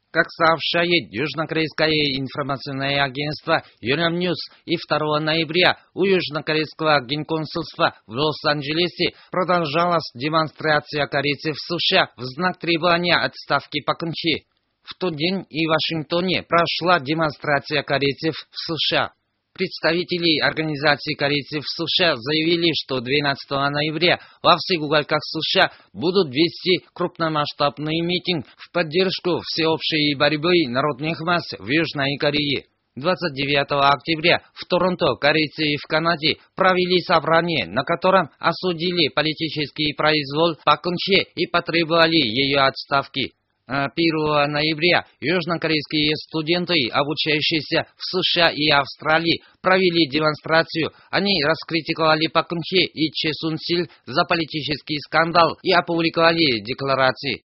Как сообщает южнокорейское информационное агентство Yonhap News, и 2 ноября у южнокорейского генконсульства в Лос-Анджелесе продолжалась демонстрация корейцев в США в знак требования отставки Пак Кын Хе. В тот день и в Вашингтоне прошла демонстрация корейцев в США. Представители организации корейцев в США заявили, что 12 ноября во всех уголках США будут вести крупномасштабный митинг в поддержку всеобщей борьбы народных масс в Южной Корее. 29 октября в Торонто корейцы в Канаде провели собрание, на котором осудили политический произвол Пак Кын Хе и потребовали ее отставки. 1 ноября южнокорейские студенты, обучающиеся в США и Австралии, провели демонстрацию. Они раскритиковали Пак Кын Хе и Чэ Сун Силь за политический скандал и опубликовали декларации.